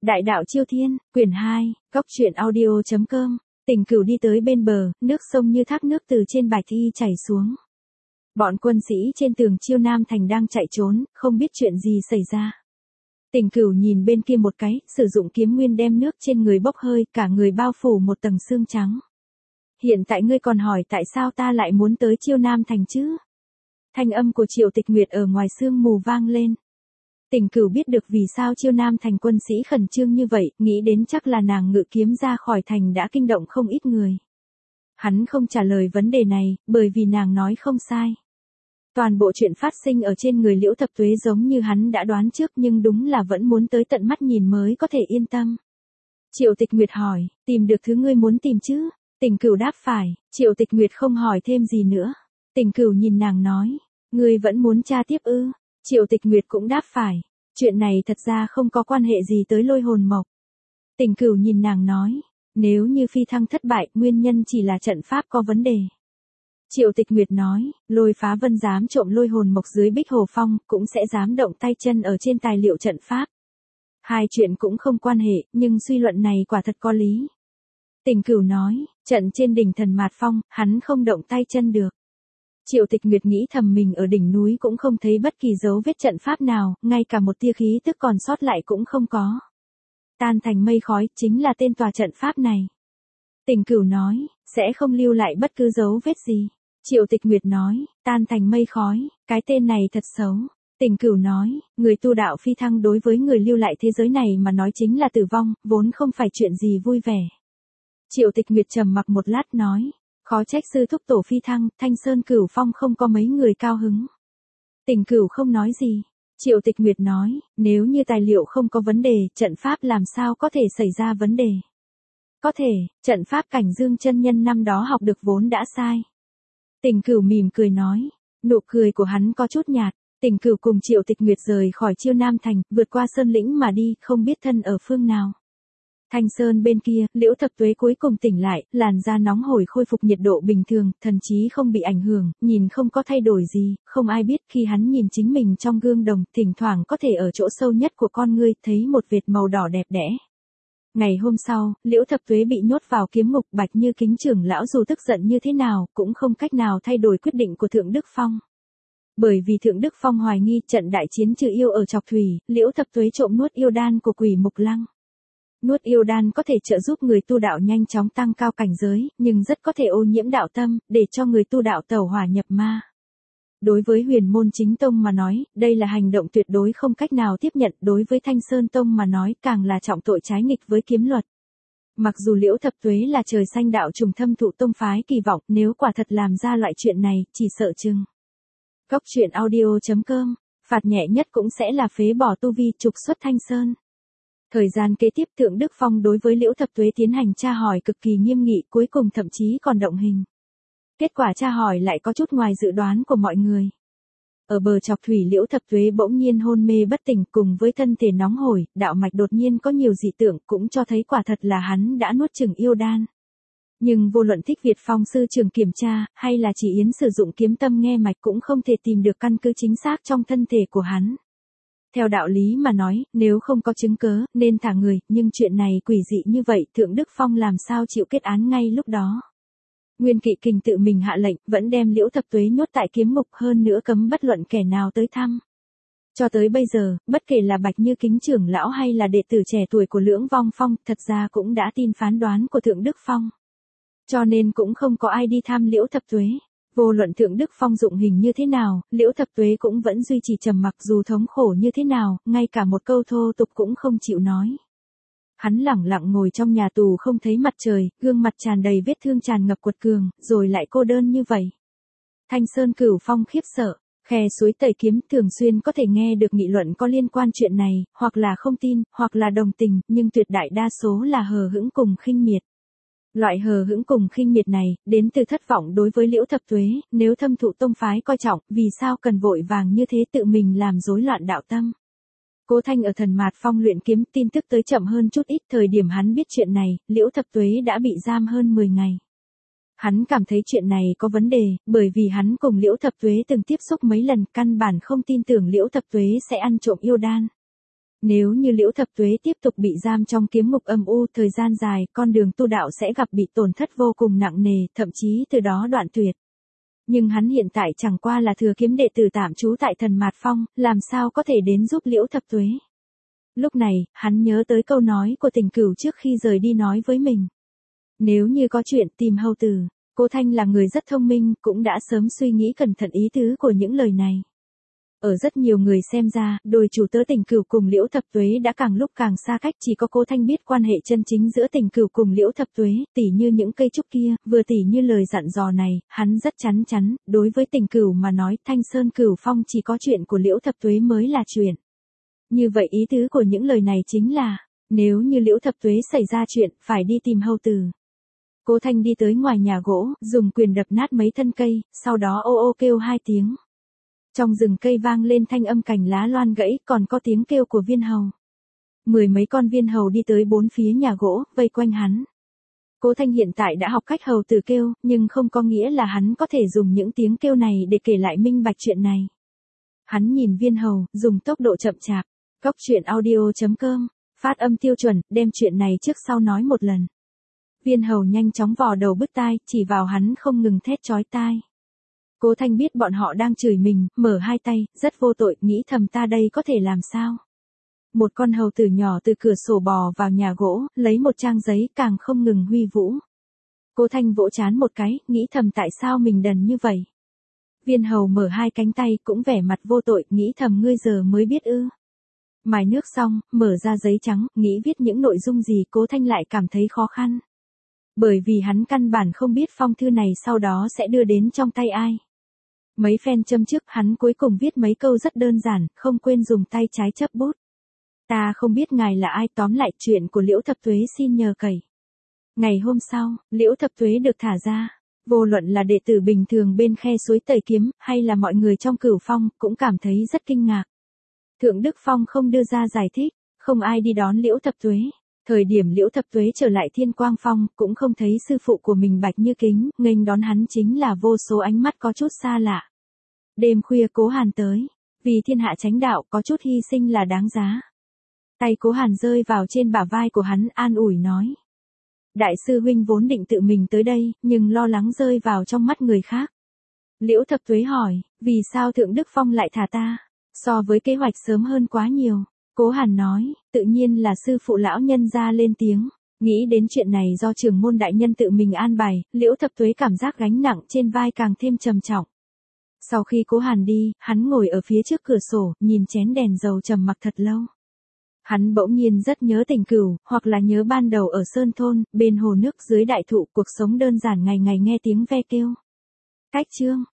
Đại đạo Chiêu Thiên, quyển 2, góc truyện audio.com. Tình Cửu đi tới bên bờ, nước sông như thác nước từ trên bạch y chảy xuống. Bọn quân sĩ trên tường Chiêu Nam thành đang chạy trốn, không biết chuyện gì xảy ra. Tình Cửu nhìn bên kia một cái, sử dụng kiếm nguyên đem nước trên người bốc hơi, cả người bao phủ một tầng sương trắng. Hiện tại ngươi còn hỏi tại sao ta lại muốn tới Chiêu Nam thành chứ? Thanh âm của Triệu Tịch Nguyệt ở ngoài sương mù vang lên. Tình Cửu biết được vì sao Chiêu Nam thành quân sĩ khẩn trương như vậy, nghĩ đến chắc là nàng ngự kiếm ra khỏi thành đã kinh động không ít người. Hắn không trả lời vấn đề này, bởi vì nàng nói không sai. Toàn bộ chuyện phát sinh ở trên người Liễu Thập Tuế giống như hắn đã đoán trước, nhưng đúng là vẫn muốn tới tận mắt nhìn mới có thể yên tâm. Triệu Tịch Nguyệt hỏi, tìm được thứ ngươi muốn tìm chứ? Tình Cửu đáp phải. Triệu Tịch Nguyệt không hỏi thêm gì nữa. Tình Cửu nhìn nàng nói, ngươi vẫn muốn tra tiếp ư? Triệu Tịch Nguyệt cũng đáp phải. Chuyện này thật ra không có quan hệ gì tới Lôi Hồn Mộc. Tình Cửu nhìn nàng nói, nếu như phi thăng thất bại, nguyên nhân chỉ là trận pháp có vấn đề. Triệu Tịch Nguyệt nói, Lôi Phá Vân dám trộm Lôi Hồn Mộc dưới Bích Hồ Phong, cũng sẽ dám động tay chân ở trên tài liệu trận pháp. Hai chuyện cũng không quan hệ, nhưng suy luận này quả thật có lý. Tình Cửu nói, trận trên đỉnh Thần Mạt Phong, hắn không động tay chân được. Triệu Tịch Nguyệt nghĩ thầm mình ở đỉnh núi cũng không thấy bất kỳ dấu vết trận pháp nào, ngay cả một tia khí tức còn sót lại cũng không có. Tan thành mây khói, chính là tên tòa trận pháp này. Tình Cửu nói, sẽ không lưu lại bất cứ dấu vết gì. Triệu Tịch Nguyệt nói, tan thành mây khói, cái tên này thật xấu. Tình Cửu nói, người tu đạo phi thăng đối với người lưu lại thế giới này mà nói chính là tử vong, vốn không phải chuyện gì vui vẻ. Triệu Tịch Nguyệt trầm mặc một lát nói, khó trách sư thúc tổ phi thăng, Thanh Sơn Cửu Phong không có mấy người cao hứng. Tình Cửu không nói gì. Triệu Tịch Nguyệt nói, nếu như tài liệu không có vấn đề, trận pháp làm sao có thể xảy ra vấn đề? Có thể, trận pháp Cảnh Dương chân nhân năm đó học được vốn đã sai. Tình Cửu mỉm cười nói, nụ cười của hắn có chút nhạt. Tình Cửu cùng Triệu Tịch Nguyệt rời khỏi Chiêu Nam thành, vượt qua sơn lĩnh mà đi, không biết thân ở phương nào. Thanh Sơn bên kia, Liễu Thập Tuế cuối cùng tỉnh lại, làn da nóng hổi khôi phục nhiệt độ bình thường, thần trí không bị ảnh hưởng, nhìn không có thay đổi gì, không ai biết khi hắn nhìn chính mình trong gương đồng, thỉnh thoảng có thể ở chỗ sâu nhất của con ngươi thấy một vệt màu đỏ đẹp đẽ. Ngày hôm sau, Liễu Thập Tuế bị nhốt vào kiếm ngục, Bạch Như Kính trưởng lão dù tức giận như thế nào, cũng không cách nào thay đổi quyết định của Thượng Đức Phong. Bởi vì Thượng Đức Phong hoài nghi trận đại chiến trừ yêu ở Trọc Thủy, Liễu Thập Tuế trộm nuốt yêu đan của Quỷ Mục Lăng. Nuốt yêu đan có thể trợ giúp người tu đạo nhanh chóng tăng cao cảnh giới, nhưng rất có thể ô nhiễm đạo tâm, để cho người tu đạo tẩu hỏa nhập ma. Đối với Huyền Môn Chính Tông mà nói, đây là hành động tuyệt đối không cách nào tiếp nhận, đối với Thanh Sơn Tông mà nói càng là trọng tội trái nghịch với kiếm luật. Mặc dù Liễu Thập Tuế là trời xanh đạo trùng thâm thụ tông phái kỳ vọng, nếu quả thật làm ra loại chuyện này, chỉ sợ chừng. Góc truyện audio.com, phạt nhẹ nhất cũng sẽ là phế bỏ tu vi, trục xuất Thanh Sơn. Thời gian kế tiếp Thượng Đức Phong đối với Liễu Thập Tuế tiến hành tra hỏi cực kỳ nghiêm nghị, cuối cùng thậm chí còn động hình. Kết quả tra hỏi lại có chút ngoài dự đoán của mọi người. Ở bờ Trọc Thủy Liễu Thập Tuế bỗng nhiên hôn mê bất tỉnh, cùng với thân thể nóng hổi, đạo mạch đột nhiên có nhiều dị tượng, cũng cho thấy quả thật là hắn đã nuốt chửng yêu đan. Nhưng vô luận Thích Việt Phong sư trưởng kiểm tra, hay là chỉ Yến sử dụng kiếm tâm nghe mạch cũng không thể tìm được căn cứ chính xác trong thân thể của hắn. Theo đạo lý mà nói, nếu không có chứng cớ, nên thả người, nhưng chuyện này quỷ dị như vậy, Thượng Đức Phong làm sao chịu kết án ngay lúc đó. Nguyên Kỵ Kình tự mình hạ lệnh, vẫn đem Liễu Thập Tuế nhốt tại kiếm ngục, hơn nữa cấm bất luận kẻ nào tới thăm. Cho tới bây giờ, bất kể là Bạch Như Kính trưởng lão hay là đệ tử trẻ tuổi của Lưỡng Vong Phong, thật ra cũng đã tin phán đoán của Thượng Đức Phong. Cho nên cũng không có ai đi thăm Liễu Thập Tuế. Vô luận Thượng Đức Phong dụng hình như thế nào, Liễu Thập Tuế cũng vẫn duy trì trầm mặc, dù thống khổ như thế nào, ngay cả một câu thô tục cũng không chịu nói. Hắn lẳng lặng ngồi trong nhà tù không thấy mặt trời, gương mặt tràn đầy vết thương tràn ngập quật cường, rồi lại cô đơn như vậy. Thanh Sơn Cửu Phong khiếp sợ, khe suối Tẩy Kiếm thường xuyên có thể nghe được nghị luận có liên quan chuyện này, hoặc là không tin, hoặc là đồng tình, nhưng tuyệt đại đa số là hờ hững cùng khinh miệt. Loại hờ hững cùng khinh miệt này, đến từ thất vọng đối với Liễu Thập Tuế, nếu thâm thụ tông phái coi trọng, vì sao cần vội vàng như thế tự mình làm rối loạn đạo tâm. Cố Thanh ở Thần Mạt Phong luyện kiếm, tin tức tới chậm hơn chút ít, thời điểm hắn biết chuyện này, Liễu Thập Tuế đã bị giam hơn 10 ngày. Hắn cảm thấy chuyện này có vấn đề, bởi vì hắn cùng Liễu Thập Tuế từng tiếp xúc mấy lần, căn bản không tin tưởng Liễu Thập Tuế sẽ ăn trộm yêu đan. Nếu như Liễu Thập Tuế tiếp tục bị giam trong kiếm ngục âm u thời gian dài, con đường tu đạo sẽ gặp bị tổn thất vô cùng nặng nề, thậm chí từ đó đoạn tuyệt. Nhưng hắn hiện tại chẳng qua là thừa kiếm đệ tử tạm trú tại Thần Mạt Phong, làm sao có thể đến giúp Liễu Thập Tuế. Lúc này, hắn nhớ tới câu nói của Tình Cửu trước khi rời đi nói với mình. Nếu như có chuyện tìm hầu tử, Cố Thanh là người rất thông minh, cũng đã sớm suy nghĩ cẩn thận ý tứ của những lời này. Ở rất nhiều người xem ra, đôi chủ tớ Tình Cửu cùng Liễu Thập Tuế đã càng lúc càng xa cách, chỉ có Cố Thanh biết quan hệ chân chính giữa Tình Cửu cùng Liễu Thập Tuế, tỉ như những cây trúc kia, vừa tỉ như lời dặn dò này, hắn rất chắn chắn, đối với Tình Cửu mà nói, Thanh Sơn Cửu Phong chỉ có chuyện của Liễu Thập Tuế mới là chuyện. Như vậy ý tứ của những lời này chính là, nếu như Liễu Thập Tuế xảy ra chuyện, phải đi tìm hầu tử. Cố Thanh đi tới ngoài nhà gỗ, dùng quyền đập nát mấy thân cây, sau đó ô ô kêu 2 tiếng. Trong rừng cây vang lên thanh âm cành lá loan gãy, còn có tiếng kêu của viên hầu. 10 mấy con viên hầu đi tới 4 phía nhà gỗ, vây quanh hắn. Cố Thanh hiện tại đã học cách hầu tử kêu, nhưng không có nghĩa là hắn có thể dùng những tiếng kêu này để kể lại minh bạch chuyện này. Hắn nhìn viên hầu, dùng tốc độ chậm chạp. Góc truyện audio.com, phát âm tiêu chuẩn, đem chuyện này trước sau nói một lần. Viên hầu nhanh chóng vò đầu bứt tai, chỉ vào hắn không ngừng thét chói tai. Cố Thanh biết bọn họ đang chửi mình, mở 2 tay, rất vô tội, nghĩ thầm ta đây có thể làm sao. Một con hầu tử nhỏ từ cửa sổ bò vào nhà gỗ, lấy một trang giấy, càng không ngừng huy vũ. Cố Thanh vỗ trán một cái, nghĩ thầm tại sao mình đần như vậy. Viên hầu mở 2 cánh tay, cũng vẻ mặt vô tội, nghĩ thầm ngươi giờ mới biết ư. Mài nước xong, mở ra giấy trắng, nghĩ viết những nội dung gì, Cố Thanh lại cảm thấy khó khăn. Bởi vì hắn căn bản không biết phong thư này sau đó sẽ đưa đến trong tay ai. Mấy phen châm trước, hắn cuối cùng viết mấy câu rất đơn giản, không quên dùng tay trái chấp bút. Ta không biết ngài là ai, tóm lại chuyện của Liễu Thập Tuế xin nhờ cậy. Ngày hôm sau, Liễu Thập Tuế được thả ra. Vô luận là đệ tử bình thường bên khe suối Tẩy Kiếm, hay là mọi người trong Cửu Phong, cũng cảm thấy rất kinh ngạc. Thượng Đức Phong không đưa ra giải thích, không ai đi đón Liễu Thập Tuế. Thời điểm Liễu Thập Tuế trở lại Thiên Quang Phong, cũng không thấy sư phụ của mình Bạch Như Kính, nghênh đón hắn chính là vô số ánh mắt có chút xa lạ. Đêm khuya Cố Hàn tới, vì thiên hạ chánh đạo có chút hy sinh là đáng giá. Tay Cố Hàn rơi vào trên bả vai của hắn, an ủi nói. Đại sư huynh vốn định tự mình tới đây, nhưng lo lắng rơi vào trong mắt người khác. Liễu Thập Tuế hỏi, vì sao Thượng Đức Phong lại thả ta? So với kế hoạch sớm hơn quá nhiều. Cố Hàn nói, tự nhiên là sư phụ lão nhân ra lên tiếng. Nghĩ đến chuyện này do trưởng môn đại nhân tự mình an bài, Liễu Thập Tuế cảm giác gánh nặng trên vai càng thêm trầm trọng. Sau khi Cố Hàn đi, hắn ngồi ở phía trước cửa sổ, nhìn chén đèn dầu trầm mặc thật lâu. Hắn bỗng nhiên rất nhớ Tình Cửu, hoặc là nhớ ban đầu ở Sơn Thôn, bên hồ nước dưới đại thụ, cuộc sống đơn giản ngày ngày nghe tiếng ve kêu. Cách chương.